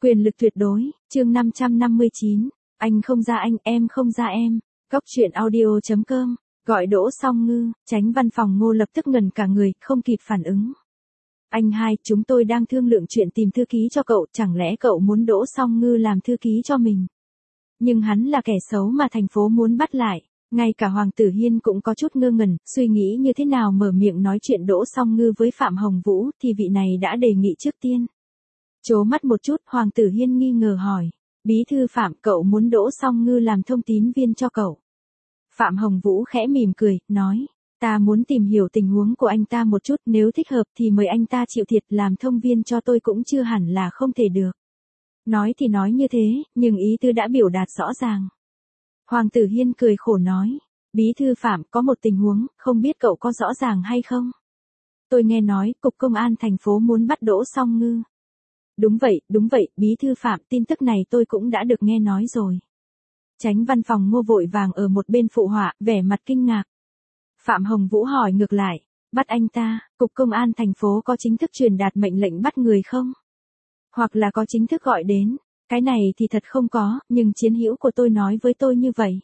Quyền lực tuyệt đối, chương 559, anh không ra anh, em không ra em. Góc truyện audio.com, gọi Đỗ Song Ngư, Chánh văn phòng Ngô lập tức ngẩn cả người, không kịp phản ứng. Anh hai, chúng tôi đang thương lượng chuyện tìm thư ký cho cậu, chẳng lẽ cậu muốn Đỗ Song Ngư làm thư ký cho mình? Nhưng hắn là kẻ xấu mà thành phố muốn bắt lại. Ngay cả Hoàng Tử Hiên cũng có chút ngơ ngẩn, suy nghĩ như thế nào mở miệng nói chuyện Đỗ Song Ngư với Phạm Hồng Vũ, thì vị này đã đề nghị trước tiên. Chố mắt một chút, Hoàng Tử Hiên nghi ngờ hỏi. Bí thư Phạm, cậu muốn Đỗ Song Ngư làm thông tín viên cho cậu? Phạm Hồng Vũ khẽ mỉm cười, nói. Ta muốn tìm hiểu tình huống của anh ta một chút, nếu thích hợp thì mời anh ta chịu thiệt làm thông viên cho tôi cũng chưa hẳn là không thể được. Nói thì nói như thế, nhưng ý tư đã biểu đạt rõ ràng. Hoàng Tử Hiên cười khổ nói. Bí thư Phạm, có một tình huống, không biết cậu có rõ ràng hay không? Tôi nghe nói, Cục Công an thành phố muốn bắt Đỗ Song Ngư. Đúng vậy, Bí thư Phạm, tin tức này tôi cũng đã được nghe nói rồi. Chánh văn phòng Ngô vội vàng ở một bên phụ họa, vẻ mặt kinh ngạc. Phạm Hồng Vũ hỏi ngược lại, bắt anh ta, Cục Công an thành phố có chính thức truyền đạt mệnh lệnh bắt người không? Hoặc là có chính thức gọi đến, cái này thì thật không có, nhưng chiến hữu của tôi nói với tôi như vậy.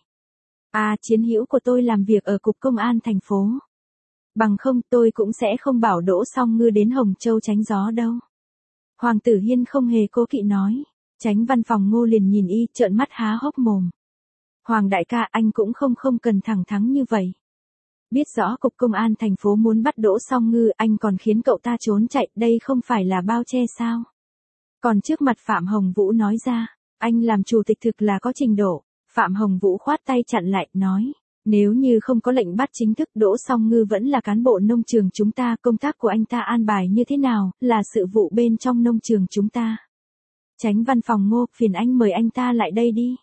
À, chiến hữu của tôi làm việc ở Cục Công an thành phố. Bằng không tôi cũng sẽ không bảo Đỗ Song Ngư đến Hồng Châu tránh gió đâu. Hoàng Tử Hiên không hề cố kỵ nói. Chánh văn phòng Ngô liền nhìn y, trợn mắt há hốc mồm. Hoàng đại ca, anh cũng không cần thẳng thắn như vậy. Biết rõ Cục Công an thành phố muốn bắt Đỗ Song Ngư, anh còn khiến cậu ta trốn chạy, đây không phải là bao che sao? Còn trước mặt Phạm Hồng Vũ nói ra, anh làm chủ tịch thực là có trình độ. Phạm Hồng Vũ khoát tay chặn lại, nói. Nếu như không có lệnh bắt chính thức, Đỗ Song Ngư vẫn là cán bộ nông trường chúng ta, công tác của anh ta an bài như thế nào, là sự vụ bên trong nông trường chúng ta. Chánh văn phòng Ngô, phiền anh mời anh ta lại đây đi.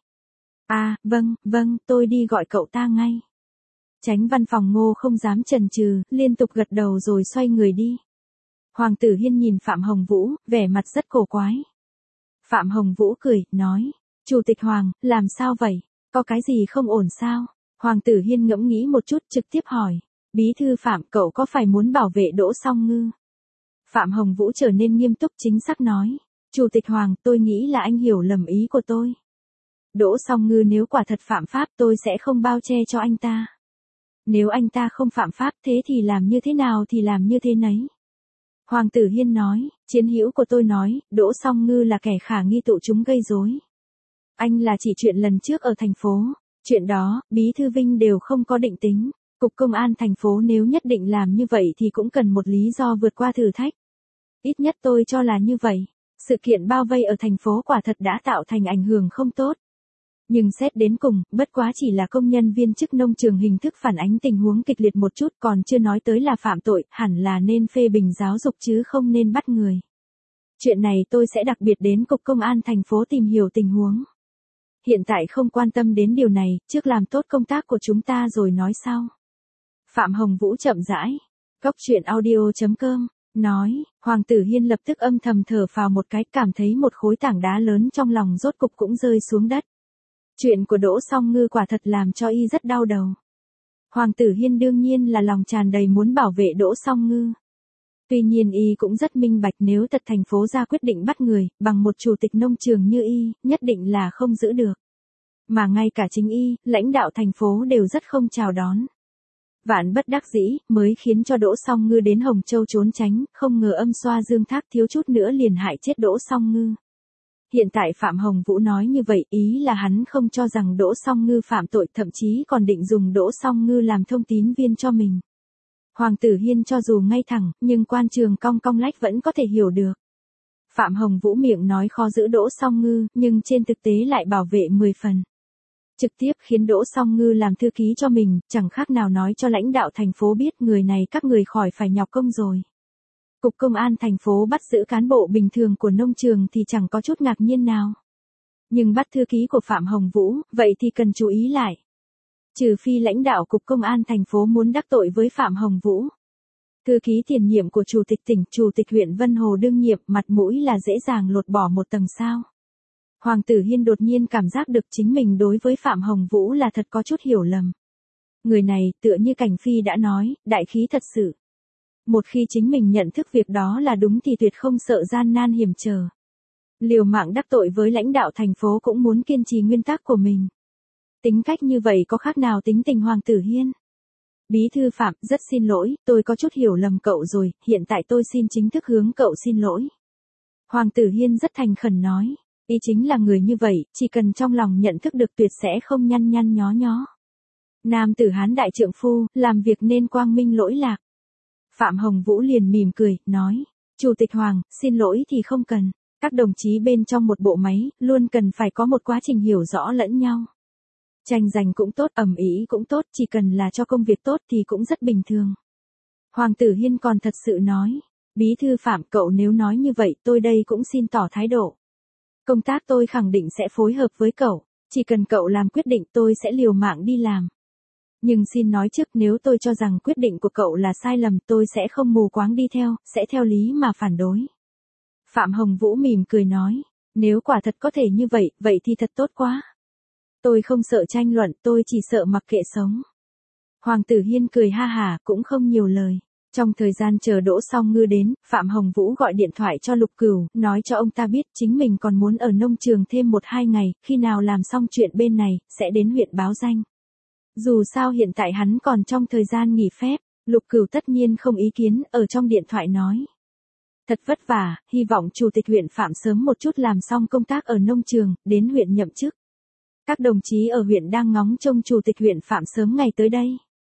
À, vâng, tôi đi gọi cậu ta ngay. Chánh văn phòng Ngô không dám chần chừ, liên tục gật đầu rồi xoay người đi. Hoàng Tử Hiên nhìn Phạm Hồng Vũ, vẻ mặt rất cổ quái. Phạm Hồng Vũ cười, nói. Chủ tịch Hoàng, làm sao vậy? Có cái gì không ổn sao? Hoàng Tử Hiên ngẫm nghĩ một chút, trực tiếp hỏi. Bí thư Phạm, cậu có phải muốn bảo vệ Đỗ Song Ngư? Phạm Hồng Vũ trở nên nghiêm túc chính xác nói. Chủ tịch Hoàng, tôi nghĩ là anh hiểu lầm ý của tôi. Đỗ Song Ngư nếu quả thật phạm pháp, tôi sẽ không bao che cho anh ta. Nếu anh ta không phạm pháp, thế thì làm như thế nào thì làm như thế nấy. Hoàng Tử Hiên nói, chiến hữu của tôi nói, Đỗ Song Ngư là kẻ khả nghi tụ chúng gây rối. Anh là chỉ chuyện lần trước ở thành phố, chuyện đó, Bí thư Vinh đều không có định tính. Cục Công an thành phố nếu nhất định làm như vậy thì cũng cần một lý do vượt qua thử thách. Ít nhất tôi cho là như vậy. Sự kiện bao vây ở thành phố quả thật đã tạo thành ảnh hưởng không tốt. Nhưng xét đến cùng, bất quá chỉ là công nhân viên chức nông trường hình thức phản ánh tình huống kịch liệt một chút, còn chưa nói tới là phạm tội, hẳn là nên phê bình giáo dục chứ không nên bắt người. Chuyện này tôi sẽ đặc biệt đến Cục Công an thành phố tìm hiểu tình huống. Hiện tại không quan tâm đến điều này, trước làm tốt công tác của chúng ta rồi nói sau. Phạm Hồng Vũ chậm rãi. Góc truyện audio.com, nói. Hoàng Tử Hiên lập tức âm thầm thở phào một cái, cảm thấy một khối tảng đá lớn trong lòng rốt cục cũng rơi xuống đất. Chuyện của Đỗ Song Ngư quả thật làm cho y rất đau đầu. Hoàng Tử Hiên đương nhiên là lòng tràn đầy muốn bảo vệ Đỗ Song Ngư. Tuy nhiên y cũng rất minh bạch, nếu thật thành phố ra quyết định bắt người, bằng một chủ tịch nông trường như y, nhất định là không giữ được. Mà ngay cả chính y, lãnh đạo thành phố đều rất không chào đón. Vạn bất đắc dĩ, mới khiến cho Đỗ Song Ngư đến Hồng Châu trốn tránh, không ngờ âm xoa dương thác thiếu chút nữa liền hại chết Đỗ Song Ngư. Hiện tại Phạm Hồng Vũ nói như vậy, ý là hắn không cho rằng Đỗ Song Ngư phạm tội, thậm chí còn định dùng Đỗ Song Ngư làm thông tín viên cho mình. Hoàng Tử Hiên cho dù ngay thẳng, nhưng quan trường cong cong lách vẫn có thể hiểu được. Phạm Hồng Vũ miệng nói khó giữ Đỗ Song Ngư, nhưng trên thực tế lại bảo vệ 10 phần. Trực tiếp khiến Đỗ Song Ngư làm thư ký cho mình, chẳng khác nào nói cho lãnh đạo thành phố biết người này các người khỏi phải nhọc công rồi. Cục Công an thành phố bắt giữ cán bộ bình thường của nông trường thì chẳng có chút ngạc nhiên nào. Nhưng bắt thư ký của Phạm Hồng Vũ, vậy thì cần chú ý lại. Trừ phi lãnh đạo Cục Công an thành phố muốn đắc tội với Phạm Hồng Vũ. Thư ký tiền nhiệm của Chủ tịch tỉnh, Chủ tịch huyện Vân Hồ đương nhiệm, mặt mũi là dễ dàng lột bỏ một tầng sao. Hoàng Tử Hiên đột nhiên cảm giác được chính mình đối với Phạm Hồng Vũ là thật có chút hiểu lầm. Người này, tựa như Cảnh Phi đã nói, đại khí thật sự. Một khi chính mình nhận thức việc đó là đúng thì tuyệt không sợ gian nan hiểm trở. Liều mạng đắc tội với lãnh đạo thành phố cũng muốn kiên trì nguyên tắc của mình. Tính cách như vậy có khác nào tính tình Hoàng Tử Hiên? Bí thư Phạm, rất xin lỗi, tôi có chút hiểu lầm cậu rồi, hiện tại tôi xin chính thức hướng cậu xin lỗi. Hoàng Tử Hiên rất thành khẩn nói, ý chính là người như vậy, chỉ cần trong lòng nhận thức được tuyệt sẽ không nhăn nhăn nhó nhó. Nam tử Hán đại trượng phu, làm việc nên quang minh lỗi lạc. Phạm Hồng Vũ liền mỉm cười, nói, Chủ tịch Hoàng, xin lỗi thì không cần, các đồng chí bên trong một bộ máy, luôn cần phải có một quá trình hiểu rõ lẫn nhau. Tranh giành cũng tốt, ầm ĩ cũng tốt, chỉ cần là cho công việc tốt thì cũng rất bình thường. Hoàng Tử Hiên còn thật sự nói, Bí thư Phạm, cậu nếu nói như vậy tôi đây cũng xin tỏ thái độ. Công tác tôi khẳng định sẽ phối hợp với cậu, chỉ cần cậu làm quyết định tôi sẽ liều mạng đi làm. Nhưng xin nói trước, nếu tôi cho rằng quyết định của cậu là sai lầm tôi sẽ không mù quáng đi theo, sẽ theo lý mà phản đối. Phạm Hồng Vũ mỉm cười nói, nếu quả thật có thể như vậy, vậy thì thật tốt quá. Tôi không sợ tranh luận, tôi chỉ sợ mặc kệ sống. Hoàng Tử Hiên cười ha hả, cũng không nhiều lời. Trong thời gian chờ Đỗ Song Ngư đến, Phạm Hồng Vũ gọi điện thoại cho Lục Cửu, nói cho ông ta biết chính mình còn muốn ở nông trường thêm 1-2 ngày, khi nào làm xong chuyện bên này, sẽ đến huyện báo danh. Dù sao hiện tại hắn còn trong thời gian nghỉ phép, Lục Cửu tất nhiên không ý kiến, ở trong điện thoại nói. Thật vất vả, hy vọng Chủ tịch huyện Phạm sớm một chút làm xong công tác ở nông trường, đến huyện nhậm chức. Các đồng chí ở huyện đang ngóng trông Chủ tịch huyện Phạm sớm ngày tới đây.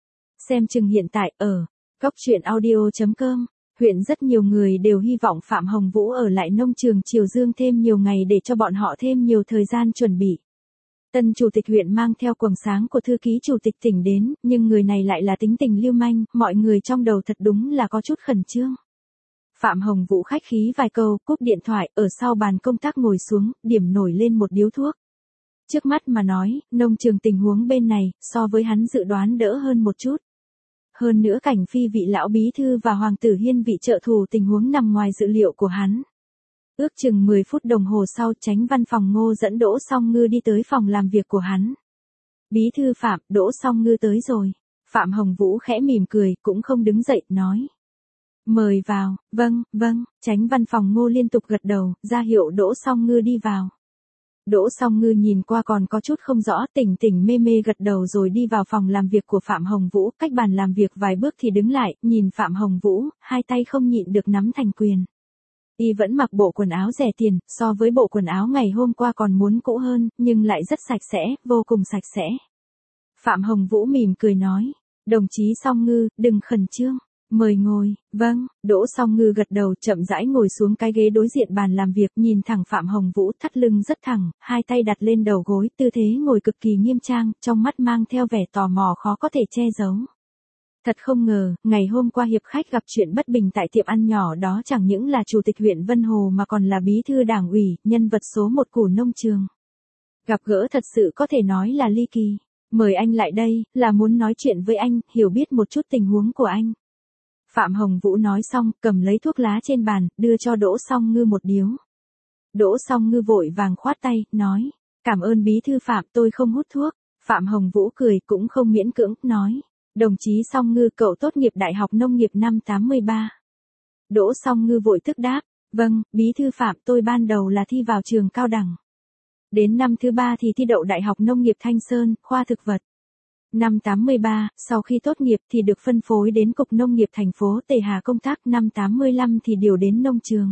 Xem chừng hiện tại, ở Cóc Truyện Audio.com, huyện rất nhiều người đều hy vọng Phạm Hồng Vũ ở lại nông trường Triều Dương thêm nhiều ngày để cho bọn họ thêm nhiều thời gian chuẩn bị. Tân Chủ tịch huyện mang theo quầng sáng của thư ký Chủ tịch tỉnh đến, nhưng người này lại là tính tình lưu manh, mọi người trong đầu thật đúng là có chút khẩn trương. Phạm Hồng Vũ khách khí vài câu, cúp điện thoại, ở sau bàn công tác ngồi xuống, điểm nổi lên một điếu thuốc. Trước mắt mà nói, nông trường tình huống bên này, so với hắn dự đoán đỡ hơn một chút. Hơn nữa cảnh phi vị lão bí thư và Hoàng Tử Hiên vị trợ thủ tình huống nằm ngoài dự liệu của hắn. Ước chừng 10 phút đồng hồ sau, Chánh văn phòng Ngô dẫn Đỗ Song Ngư đi tới phòng làm việc của hắn. Bí thư Phạm, Đỗ Song Ngư tới rồi. Phạm Hồng Vũ khẽ mỉm cười, cũng không đứng dậy, nói. Mời vào, vâng, Chánh văn phòng Ngô liên tục gật đầu, ra hiệu Đỗ Song Ngư đi vào. Đỗ Song Ngư nhìn qua còn có chút không rõ, tỉnh mê mê gật đầu rồi đi vào phòng làm việc của Phạm Hồng Vũ, cách bàn làm việc vài bước thì đứng lại, nhìn Phạm Hồng Vũ, hai tay không nhịn được nắm thành quyền. Y vẫn mặc bộ quần áo rẻ tiền, so với bộ quần áo ngày hôm qua còn muốn cũ hơn, nhưng lại rất sạch sẽ, vô cùng sạch sẽ. Phạm Hồng Vũ mỉm cười nói, đồng chí Song Ngư, đừng khẩn trương. Mời ngồi, vâng, Đỗ Song Ngư gật đầu chậm rãi ngồi xuống cái ghế đối diện bàn làm việc nhìn thẳng Phạm Hồng Vũ thắt lưng rất thẳng, hai tay đặt lên đầu gối, tư thế ngồi cực kỳ nghiêm trang, trong mắt mang theo vẻ tò mò khó có thể che giấu. Thật không ngờ, ngày hôm qua hiệp khách gặp chuyện bất bình tại tiệm ăn nhỏ đó chẳng những là Chủ tịch huyện Vân Hồ mà còn là bí thư đảng ủy, nhân vật số 1 của nông trường. Gặp gỡ thật sự có thể nói là ly kỳ. Mời anh lại đây, là muốn nói chuyện với anh, hiểu biết một chút tình huống của anh. Phạm Hồng Vũ nói xong, cầm lấy thuốc lá trên bàn, đưa cho Đỗ Song Ngư một điếu. Đỗ Song Ngư vội vàng khoát tay, nói, cảm ơn bí thư Phạm, tôi không hút thuốc. Phạm Hồng Vũ cười, cũng không miễn cưỡng, nói, đồng chí Song Ngư, cậu tốt nghiệp Đại học Nông nghiệp năm 83. Đỗ Song Ngư vội thức đáp, vâng, bí thư Phạm, tôi ban đầu là thi vào trường cao đẳng. Đến năm thứ 3 thì thi đậu Đại học Nông nghiệp Thanh Sơn, khoa thực vật. Năm 83, sau khi tốt nghiệp thì được phân phối đến Cục Nông nghiệp thành phố Tề Hà công tác, năm 85 thì điều đến nông trường.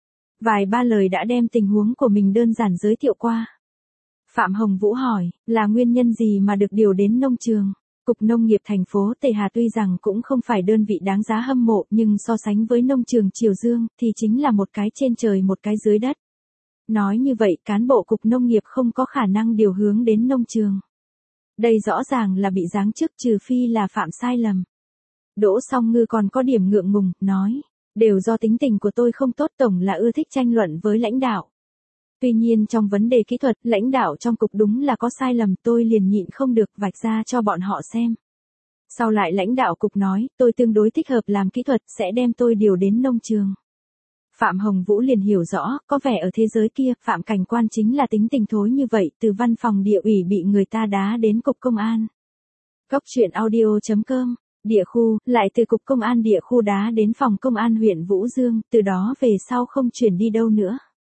Vài ba lời đã đem tình huống của mình đơn giản giới thiệu qua. Phạm Hồng Vũ hỏi, là nguyên nhân gì mà được điều đến nông trường? Cục Nông nghiệp thành phố Tề Hà tuy rằng cũng không phải đơn vị đáng giá hâm mộ nhưng so sánh với nông trường Triều Dương thì chính là một cái trên trời một cái dưới đất. Nói như vậy cán bộ Cục Nông nghiệp không có khả năng điều hướng đến nông trường. Đây rõ ràng là bị giáng chức trừ phi là phạm sai lầm. Đỗ Song Ngư còn có điểm ngượng ngùng, nói, đều do tính tình của tôi không tốt, tổng là ưa thích tranh luận với lãnh đạo. Tuy nhiên trong vấn đề kỹ thuật, lãnh đạo trong cục đúng là có sai lầm, tôi liền nhịn không được vạch ra cho bọn họ xem. Sau lại lãnh đạo cục nói, tôi tương đối thích hợp làm kỹ thuật, sẽ đem tôi điều đến nông trường. Phạm Hồng Vũ liền hiểu rõ, có vẻ ở thế giới kia, Phạm Cảnh Quan chính là tính tình thối như vậy, từ văn phòng địa ủy bị người ta đá đến cục công an. Cóc Truyện Audio.com, địa khu, lại từ cục công an địa khu đá đến phòng công an huyện Vũ Dương, từ đó về sau không chuyển đi đâu nữa.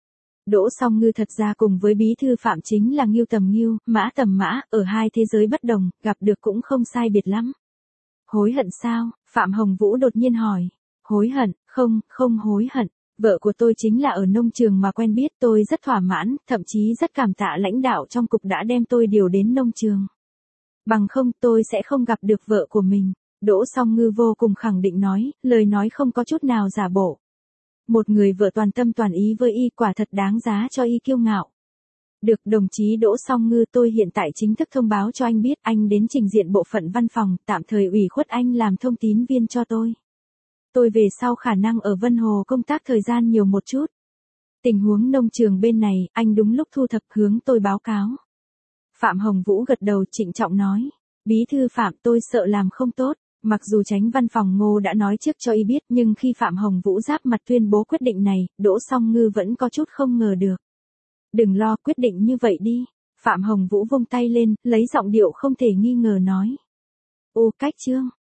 Đỗ Song Ngư thật ra cùng với bí thư Phạm chính là Ngưu tầm Ngưu, Mã tầm Mã, ở hai thế giới bất đồng, gặp được cũng không sai biệt lắm. Hối hận sao? Phạm Hồng Vũ đột nhiên hỏi. Hối hận, không hối hận. Vợ của tôi chính là ở nông trường mà quen biết, tôi rất thỏa mãn, thậm chí rất cảm tạ lãnh đạo trong cục đã đem tôi điều đến nông trường. Bằng không tôi sẽ không gặp được vợ của mình. Đỗ Song Ngư vô cùng khẳng định nói, lời nói không có chút nào giả bộ. Một người vợ toàn tâm toàn ý với y quả thật đáng giá cho y kiêu ngạo. Được đồng chí Đỗ Song Ngư, tôi hiện tại chính thức thông báo cho anh biết anh đến trình diện bộ phận văn phòng, tạm thời ủy khuất anh làm thông tín viên cho tôi. Tôi về sau khả năng ở Vân Hồ công tác thời gian nhiều một chút. Tình huống nông trường bên này, anh đúng lúc thu thập hướng tôi báo cáo. Phạm Hồng Vũ gật đầu trịnh trọng nói. Bí thư Phạm, tôi sợ làm không tốt. Mặc dù Chánh văn phòng Ngô đã nói trước cho y biết, nhưng khi Phạm Hồng Vũ giáp mặt tuyên bố quyết định này, Đỗ Song Ngư vẫn có chút không ngờ được. Đừng lo, quyết định như vậy đi. Phạm Hồng Vũ vung tay lên, lấy giọng điệu không thể nghi ngờ nói. Ô, cách chương.